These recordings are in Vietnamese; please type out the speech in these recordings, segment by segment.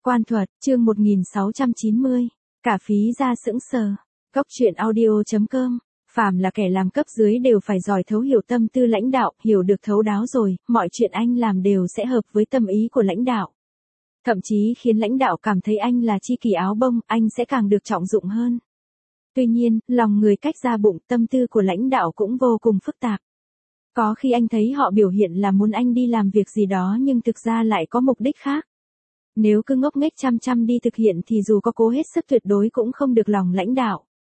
Quan thuật, chương 1690. Cả phí ra sững sờ. Góc truyện audio.com. Phàm là kẻ làm cấp dưới đều phải giỏi thấu hiểu tâm tư lãnh đạo, hiểu được thấu đáo rồi, mọi chuyện anh làm đều sẽ hợp với tâm ý của lãnh đạo. Thậm chí khiến lãnh đạo cảm thấy anh là chi kỷ áo bông, anh sẽ càng được trọng dụng hơn. Tuy nhiên, lòng người cách ra bụng, tâm tư của lãnh đạo cũng vô cùng phức tạp. Có khi anh thấy họ biểu hiện là muốn anh đi làm việc gì đó nhưng thực ra lại có mục đích khác. Nếu cứ ngốc nghếch chăm chăm đi thực hiện thì dù có cố hết sức tuyệt đối cũng không được lòng lãnh đạo.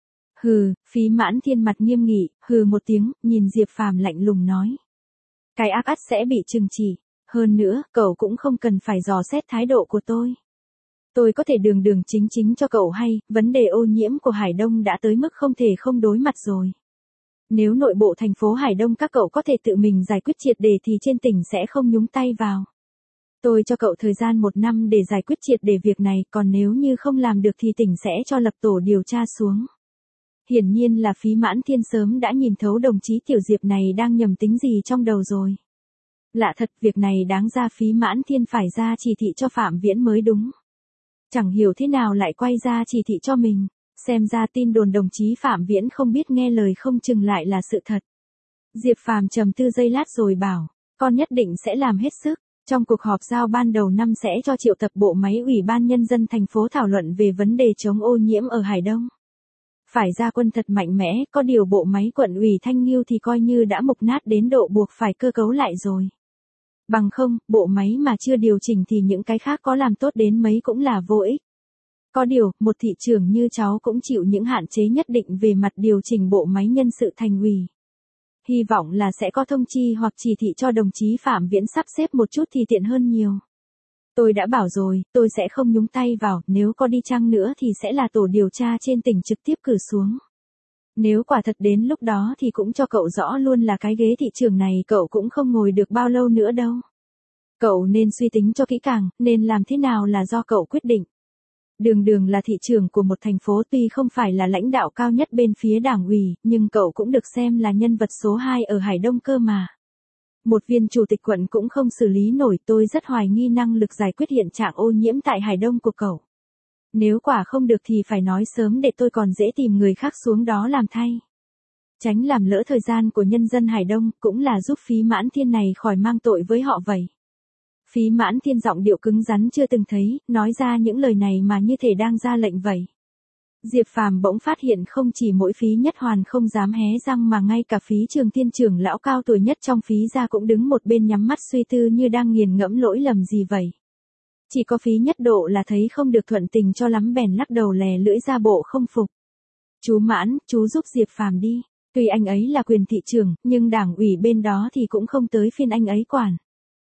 Hừ, Phí Mãn Thiên mặt nghiêm nghị, hừ một tiếng, nhìn Diệp Phàm lạnh lùng nói. Cái ác ắt sẽ bị trừng trị. Hơn nữa, cậu cũng không cần phải dò xét thái độ của tôi. Tôi có thể đường đường chính chính cho cậu hay, vấn đề ô nhiễm của Hải Đông đã tới mức không thể không đối mặt rồi. Nếu nội bộ thành phố Hải Đông các cậu có thể tự mình giải quyết triệt để thì trên tỉnh sẽ không nhúng tay vào. Tôi cho cậu thời gian 1 năm để giải quyết triệt để việc này, còn nếu như không làm được thì tỉnh sẽ cho lập tổ điều tra xuống. Hiển nhiên là Phí Mãn Thiên sớm đã nhìn thấu đồng chí Tiểu Diệp này đang nhầm tính gì trong đầu rồi. Lạ thật, việc này đáng ra Phí Mãn Thiên phải ra chỉ thị cho Phạm Viễn mới đúng. Chẳng hiểu thế nào lại quay ra chỉ thị cho mình, xem ra tin đồn đồng chí Phạm Viễn không biết nghe lời không chừng lại là sự thật. Diệp Phàm trầm tư giây lát rồi bảo, con nhất định sẽ làm hết sức. Trong cuộc họp giao ban đầu năm sẽ cho triệu tập bộ máy Ủy ban Nhân dân thành phố thảo luận về vấn đề chống ô nhiễm ở Hải Đông. Phải ra quân thật mạnh mẽ, có điều bộ máy quận ủy Thanh Nghiêu thì coi như đã mục nát đến độ buộc phải cơ cấu lại rồi. Bằng không, bộ máy mà chưa điều chỉnh thì những cái khác có làm tốt đến mấy cũng là vô ích. Có điều, một thị trưởng như cháu cũng chịu những hạn chế nhất định về mặt điều chỉnh bộ máy nhân sự thành ủy. Hy vọng là sẽ có thông chi hoặc chỉ thị cho đồng chí Phạm Viễn sắp xếp một chút thì tiện hơn nhiều. Tôi đã bảo rồi, tôi sẽ không nhúng tay vào, nếu có đi chăng nữa thì sẽ là tổ điều tra trên tỉnh trực tiếp cử xuống. Nếu quả thật đến lúc đó thì cũng cho cậu rõ luôn là cái ghế thị trưởng này cậu cũng không ngồi được bao lâu nữa đâu. Cậu nên suy tính cho kỹ càng, nên làm thế nào là do cậu quyết định. Đường đường là thị trưởng của một thành phố tuy không phải là lãnh đạo cao nhất bên phía đảng ủy, nhưng cậu cũng được xem là nhân vật số 2 ở Hải Đông cơ mà. Một viên chủ tịch quận cũng không xử lý nổi, tôi rất hoài nghi năng lực giải quyết hiện trạng ô nhiễm tại Hải Đông của cậu. Nếu quả không được thì phải nói sớm để tôi còn dễ tìm người khác xuống đó làm thay. Tránh làm lỡ thời gian của nhân dân Hải Đông, cũng là giúp Phí Mãn Thiên này khỏi mang tội với họ vậy. Phí Mãn Thiên giọng điệu cứng rắn chưa từng thấy, nói ra những lời này mà như thể đang ra lệnh vậy. Diệp Phàm bỗng phát hiện không chỉ mỗi Phí Nhất Hoàn không dám hé răng mà ngay cả Phí Trường Thiên trưởng lão cao tuổi nhất trong Phí gia cũng đứng một bên nhắm mắt suy tư như đang nghiền ngẫm lỗi lầm gì vậy. Chỉ có Phí Nhất Độ là thấy không được thuận tình cho lắm bèn lắc đầu lè lưỡi ra bộ không phục. Chú Mãn, chú giúp Diệp Phàm đi, tuy anh ấy là quyền thị trưởng, nhưng đảng ủy bên đó thì cũng không tới phiên anh ấy quản.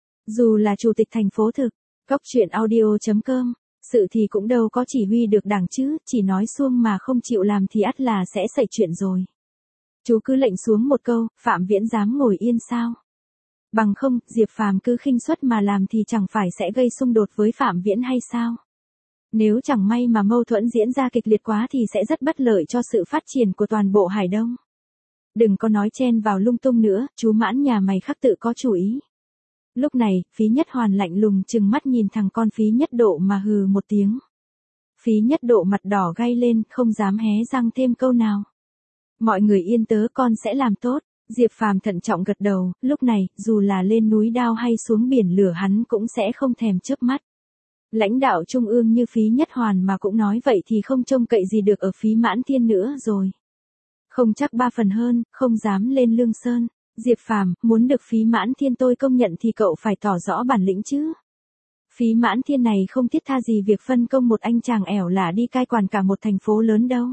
Dù là chủ tịch thành phố thực, góc truyện audio.com, sự thì cũng đâu có chỉ huy được đảng chứ, chỉ nói suông mà không chịu làm thì ắt là sẽ xảy chuyện rồi. Chú cứ lệnh xuống một câu, Phạm Viễn dám ngồi yên sao? Bằng không, Diệp Phàm cứ khinh suất mà làm thì chẳng phải sẽ gây xung đột với Phạm Viễn hay sao? Nếu chẳng may mà mâu thuẫn diễn ra kịch liệt quá thì sẽ rất bất lợi cho sự phát triển của toàn bộ Hải Đông. Đừng có nói chen vào lung tung nữa, chú Mãn nhà mày khắc tự có chủ ý. Lúc này, Phí Nhất Hoàn lạnh lùng trừng mắt nhìn thằng con Phí Nhất Độ mà hừ một tiếng. Phí Nhất Độ mặt đỏ gay lên, không dám hé răng thêm câu nào. Mọi người yên tớ, con sẽ làm tốt. Diệp Phàm thận trọng gật đầu, lúc này, dù là lên núi đao hay xuống biển lửa hắn cũng sẽ không thèm chớp mắt. Lãnh đạo trung ương như Phí Nhất Hoàn mà cũng nói vậy thì không trông cậy gì được ở Phí Mãn Thiên nữa rồi. Không chắc 3 phần hơn, không dám lên Lương Sơn. Diệp Phàm, muốn được Phí Mãn Thiên tôi công nhận thì cậu phải tỏ rõ bản lĩnh chứ. Phí Mãn Thiên này không thiết tha gì việc phân công một anh chàng ẻo lả đi cai quản cả một thành phố lớn đâu.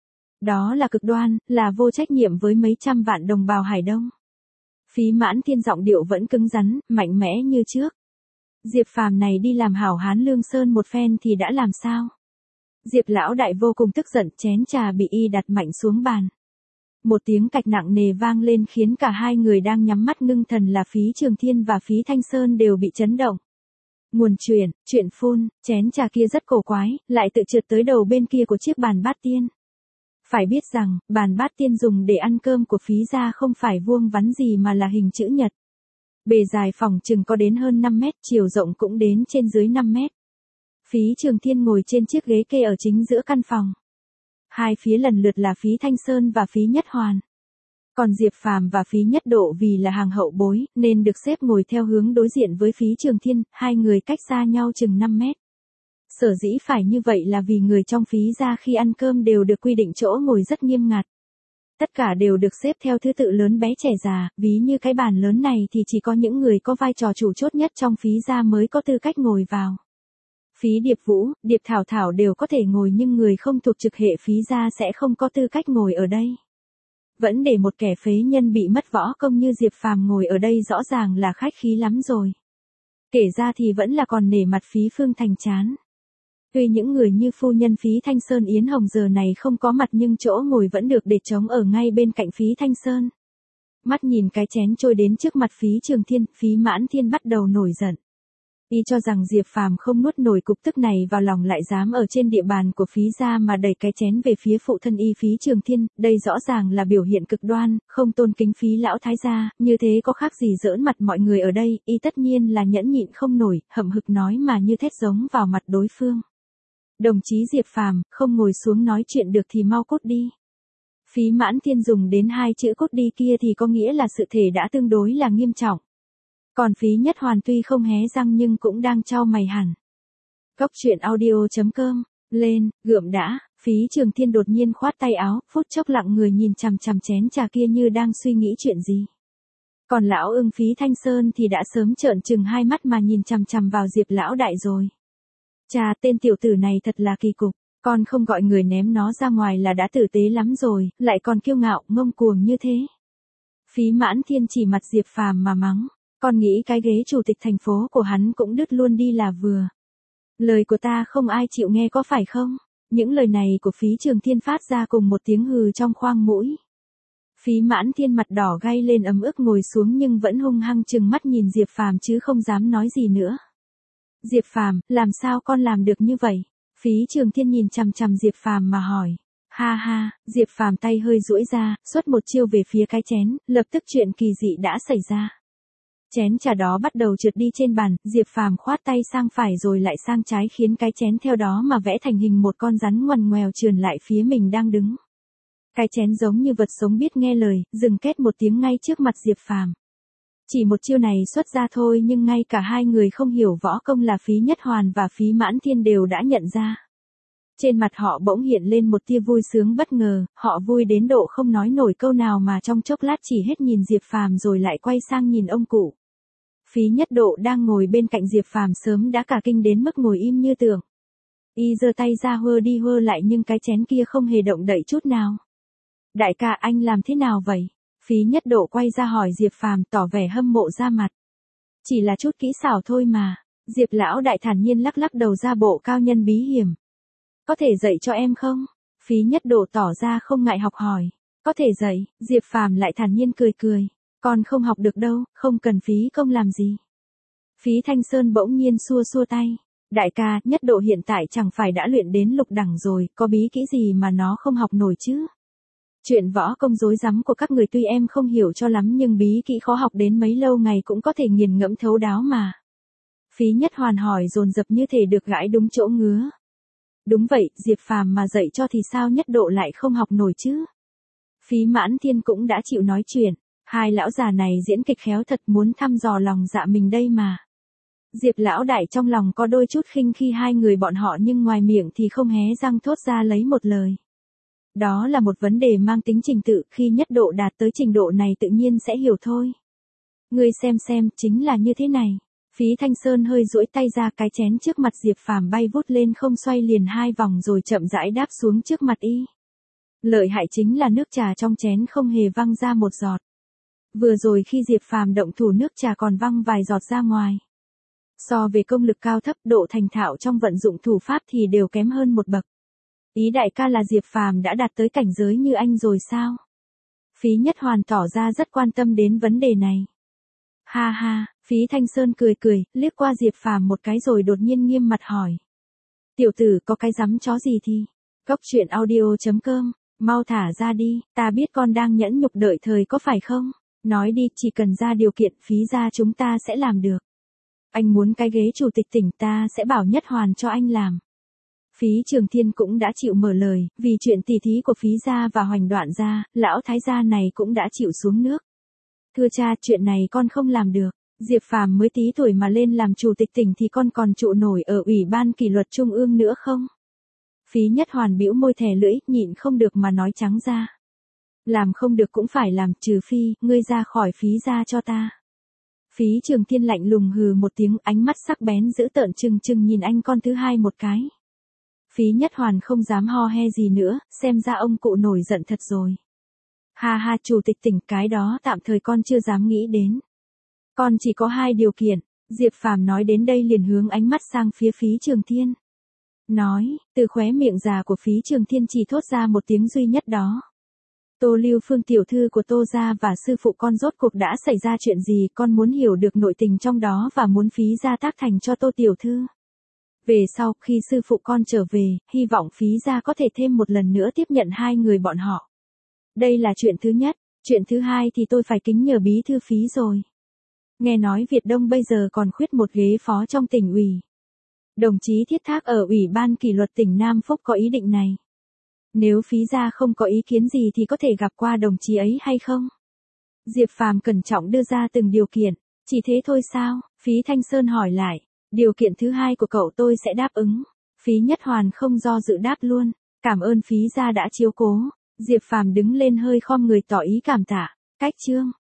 Đó là cực đoan, là vô trách nhiệm với mấy trăm vạn đồng bào Hải Đông. Phí Mãn Thiên giọng điệu vẫn cứng rắn, mạnh mẽ như trước. Diệp Phàm này đi làm hảo hán Lương Sơn một phen thì đã làm sao? Diệp lão đại vô cùng tức giận, chén trà bị y đặt mạnh xuống bàn. Một tiếng cạch nặng nề vang lên khiến cả hai người đang nhắm mắt ngưng thần là Phí Trường Thiên và Phí Thanh Sơn đều bị chấn động. Nguồn chuyện phun, chén trà kia rất cổ quái, lại tự trượt tới đầu bên kia của chiếc bàn bát tiên. Phải biết rằng, bàn bát tiên dùng để ăn cơm của Phí gia không phải vuông vắn gì mà là hình chữ nhật. Bề dài phỏng chừng có đến hơn 5 mét, chiều rộng cũng đến trên dưới 5 mét. Phí Trường Thiên ngồi trên chiếc ghế kê ở chính giữa căn phòng. Hai phía lần lượt là Phí Thanh Sơn và Phí Nhất Hoàn. Còn Diệp Phàm và Phí Nhất Độ vì là hàng hậu bối, nên được xếp ngồi theo hướng đối diện với Phí Trường Thiên, hai người cách xa nhau chừng 5 mét. Sở dĩ phải như vậy là vì người trong Phí gia khi ăn cơm đều được quy định chỗ ngồi rất nghiêm ngặt. Tất cả đều được xếp theo thứ tự lớn bé trẻ già, ví như cái bàn lớn này thì chỉ có những người có vai trò chủ chốt nhất trong Phí gia mới có tư cách ngồi vào. Phí Điệp Vũ, Điệp Thảo Thảo đều có thể ngồi nhưng người không thuộc trực hệ Phí gia sẽ không có tư cách ngồi ở đây. Vẫn để một kẻ phế nhân bị mất võ công như Diệp Phàm ngồi ở đây rõ ràng là khách khí lắm rồi. Kể ra thì vẫn là còn nể mặt Phí Phương Thành chán. Tuy những người như phu nhân Phí Thanh Sơn Yến Hồng giờ này không có mặt nhưng chỗ ngồi vẫn được để trống ở ngay bên cạnh Phí Thanh Sơn. Mắt nhìn cái chén trôi đến trước mặt Phí Trường Thiên, Phí Mãn Thiên bắt đầu nổi giận. Y cho rằng Diệp Phàm không nuốt nổi cục tức này vào lòng lại dám ở trên địa bàn của Phí gia mà đẩy cái chén về phía phụ thân y Phí Trường Thiên, đây rõ ràng là biểu hiện cực đoan, không tôn kính Phí lão thái gia, như thế có khác gì giỡn mặt mọi người ở đây, y tất nhiên là nhẫn nhịn không nổi, hậm hực nói mà như thét giống vào mặt đối phương. Đồng chí Diệp Phàm, không ngồi xuống nói chuyện được thì mau cút đi. Phí Mãn Thiên dùng đến hai chữ cút đi kia thì có nghĩa là sự thể đã tương đối là nghiêm trọng. Còn Phí Nhất Hoàn tuy không hé răng nhưng cũng đang chau mày hẳn. Cốc truyện audio.com, lên, gượm đã, Phí Trường Thiên đột nhiên khoát tay áo, phút chốc lặng người nhìn chằm chằm chén trà kia như đang suy nghĩ chuyện gì. Còn lão Ưng Phí Thanh Sơn thì đã sớm trợn trừng hai mắt mà nhìn chằm chằm vào Diệp lão đại rồi. Chà, tên tiểu tử này thật là kỳ cục, con không gọi người ném nó ra ngoài là đã tử tế lắm rồi, lại còn kiêu ngạo, ngông cuồng như thế. Phí Mãn Thiên chỉ mặt Diệp Phàm mà mắng. Con nghĩ cái ghế chủ tịch thành phố của hắn cũng đứt luôn đi là vừa. Lời của ta không ai chịu nghe có phải không? Những lời này của Phí Trường Thiên phát ra cùng một tiếng hừ trong khoang mũi. Phí Mãn Thiên mặt đỏ gay lên ấm ức ngồi xuống nhưng vẫn hung hăng trừng mắt nhìn Diệp Phàm chứ không dám nói gì nữa. Diệp Phàm, làm sao con làm được như vậy? Phí Trường Thiên nhìn chằm chằm Diệp Phàm mà hỏi. Ha ha, Diệp Phàm tay hơi duỗi ra, xuất một chiêu về phía cái chén, lập tức chuyện kỳ dị đã xảy ra. Chén trà đó bắt đầu trượt đi trên bàn, Diệp Phàm khoát tay sang phải rồi lại sang trái khiến cái chén theo đó mà vẽ thành hình một con rắn ngoằn ngoèo trườn lại phía mình đang đứng. Cái chén giống như vật sống biết nghe lời, dừng két một tiếng ngay trước mặt Diệp Phàm. Chỉ một chiêu này xuất ra thôi nhưng ngay cả hai người không hiểu võ công là Phí Nhất Hoàn và Phí Mãn Thiên đều đã nhận ra. Trên mặt họ bỗng hiện lên một tia vui sướng bất ngờ, họ vui đến độ không nói nổi câu nào mà trong chốc lát chỉ hết nhìn Diệp Phàm rồi lại quay sang nhìn ông cụ. Phí Nhất Độ đang ngồi bên cạnh Diệp Phàm sớm đã cả kinh đến mức ngồi im như tượng. Y giơ tay ra hơ đi hơ lại nhưng cái chén kia không hề động đậy chút nào. Đại ca anh làm thế nào vậy? Phí Nhất Độ quay ra hỏi Diệp Phàm tỏ vẻ hâm mộ ra mặt. Chỉ là chút kỹ xảo thôi mà. Diệp lão đại thản nhiên lắc lắc đầu ra bộ cao nhân bí hiểm. Có thể dạy cho em không? Phí Nhất Độ tỏ ra không ngại học hỏi. Có thể dạy, Diệp Phàm lại thản nhiên cười cười. Con không học được đâu, không cần phí công làm gì. Phí Thanh Sơn bỗng nhiên xua xua tay. Đại ca, Nhất Độ hiện tại chẳng phải đã luyện đến lục đẳng rồi, có bí kỹ gì mà nó không học nổi chứ? Chuyện võ công rối rắm của các người tuy em không hiểu cho lắm nhưng bí kỹ khó học đến mấy lâu ngày cũng có thể nghiền ngẫm thấu đáo mà. Phí Nhất Hoàn hỏi dồn dập như thể được gãi đúng chỗ ngứa. Đúng vậy, Diệp Phàm mà dạy cho thì sao Nhất Độ lại không học nổi chứ? Phí Mãn Thiên cũng đã chịu nói chuyện. Hai lão già này diễn kịch khéo thật muốn thăm dò lòng dạ mình đây mà. Diệp lão đại trong lòng có đôi chút khinh khi hai người bọn họ nhưng ngoài miệng thì không hé răng thốt ra lấy một lời. Đó là một vấn đề mang tính trình tự, khi Nhất Độ đạt tới trình độ này tự nhiên sẽ hiểu thôi. Ngươi xem, chính là như thế này. Phí Thanh Sơn hơi duỗi tay ra cái chén trước mặt Diệp Phàm bay vút lên không xoay liền hai vòng rồi chậm rãi đáp xuống trước mặt y. Lợi hại chính là nước trà trong chén không hề văng ra một giọt. Vừa rồi khi Diệp Phàm động thủ nước trà còn văng vài giọt ra ngoài. So về công lực cao thấp độ thành thạo trong vận dụng thủ pháp thì đều kém hơn một bậc. Ý đại ca là Diệp Phàm đã đạt tới cảnh giới như anh rồi sao? Phí Nhất Hoàn tỏ ra rất quan tâm đến vấn đề này. Ha ha, Phí Thanh Sơn cười cười, liếc qua Diệp Phàm một cái rồi đột nhiên nghiêm mặt hỏi. Tiểu tử có cái dám chó gì thì? Cốc truyện audio.com, mau thả ra đi, ta biết con đang nhẫn nhục đợi thời có phải không? Nói đi, chỉ cần ra điều kiện Phí gia chúng ta sẽ làm được. Anh muốn cái ghế chủ tịch tỉnh ta sẽ bảo Nhất Hoàn cho anh làm. Phí Trường Thiên cũng đã chịu mở lời, vì chuyện tỉ thí của Phí gia và Hoành Đoạn gia, lão thái gia này cũng đã chịu xuống nước. Thưa cha, chuyện này con không làm được. Diệp Phàm mới tí tuổi mà lên làm chủ tịch tỉnh thì con còn trụ nổi ở Ủy ban kỷ luật Trung ương nữa không? Phí Nhất Hoàn bĩu môi thè lưỡi, nhịn không được mà nói trắng ra. Làm không được cũng phải làm, trừ phi, ngươi ra khỏi Phí gia cho ta. Phí Trường Thiên lạnh lùng hừ một tiếng, ánh mắt sắc bén dữ tợn trừng nhìn anh con thứ hai một cái. Phí Nhất Hoàn không dám ho he gì nữa, xem ra ông cụ nổi giận thật rồi. Ha ha, chủ tịch tỉnh, cái đó tạm thời con chưa dám nghĩ đến. Con chỉ có 2 điều kiện. Diệp Phàm nói đến đây liền hướng ánh mắt sang phía Phí Trường Thiên. Nói, từ khóe miệng già của Phí Trường Thiên chỉ thốt ra một tiếng duy nhất đó. Tô Lưu Phương tiểu thư của Tô gia và sư phụ con rốt cuộc đã xảy ra chuyện gì, con muốn hiểu được nội tình trong đó và muốn Phí gia tác thành cho Tô tiểu thư. Về sau, khi sư phụ con trở về, hy vọng Phí gia có thể thêm một lần nữa tiếp nhận 2 người bọn họ. Đây là chuyện thứ nhất, chuyện thứ hai thì tôi phải kính nhờ bí thư Phí rồi. Nghe nói Việt Đông bây giờ còn khuyết một ghế phó trong tỉnh ủy. Đồng chí Thiết Thác ở Ủy ban kỷ luật tỉnh Nam Phúc có ý định này. Nếu Phí gia không có ý kiến gì thì có thể gặp qua đồng chí ấy hay không? Diệp Phàm cẩn trọng đưa ra từng điều kiện. Chỉ thế thôi sao? Phí Thanh Sơn hỏi lại. Điều kiện thứ hai của cậu tôi sẽ đáp ứng. Phí Nhất Hoàn không do dự đáp luôn. Cảm ơn Phí gia đã chiếu cố. Diệp Phàm đứng lên hơi khom người tỏ ý cảm tạ. Cách chương.